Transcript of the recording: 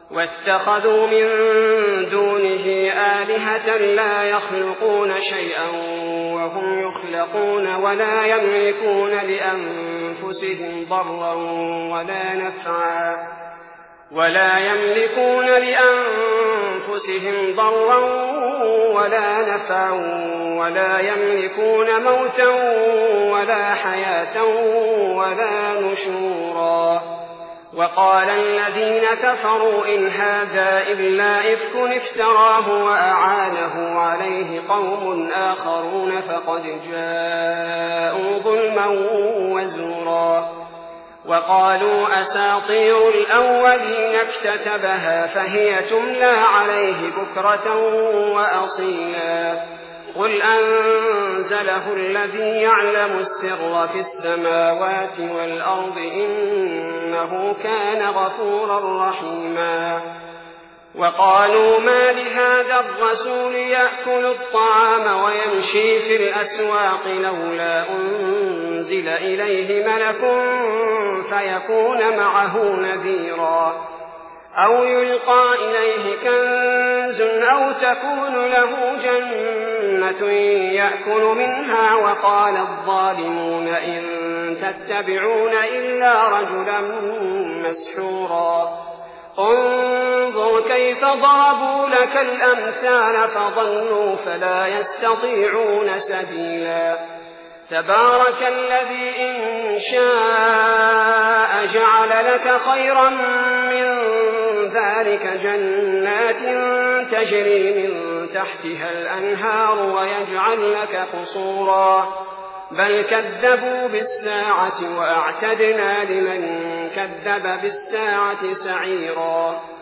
واتخذوا من دونه آلهة لا يخلقون شيئا وهم يخلقون ولا يملكون لأنفسهم ضرا ولا نفعا ولا يملكون موتا ولا حياة ولا نشورا. وقال الذين كفروا إن هذا إلا إفك افتراه وأعانه عليه قوم آخرون فقد جاءوا ظلما وزورا. وقالوا أساطير الأولين اكتتبها فهي تملى عليه بكرة وأصيلا. قل أنزله الذي يعلم السر في السماوات والأرض إنه كان غفورا رحيما. وقالوا ما لهذا الرسول يأكل الطعام ويمشي في الأسواق لولا أنزل إليه ملك فيكون معه نذيرا أو يلقى إليه كنز أو تكون له جنة يأكل منها. وقال الظالمون إن تتبعون إلا رجلا مسحورا. انظر كيف ضربوا لك الأمثال فضلوا فلا يستطيعون سبيلا. تبارك الذي إن شاء جعل لك خيرا من ذلك جنات تجري من تحتها الأنهار ويجعل لك قصورا. بل كذبوا بالساعة وأعتدنا لمن كذب بالساعة سعيرا.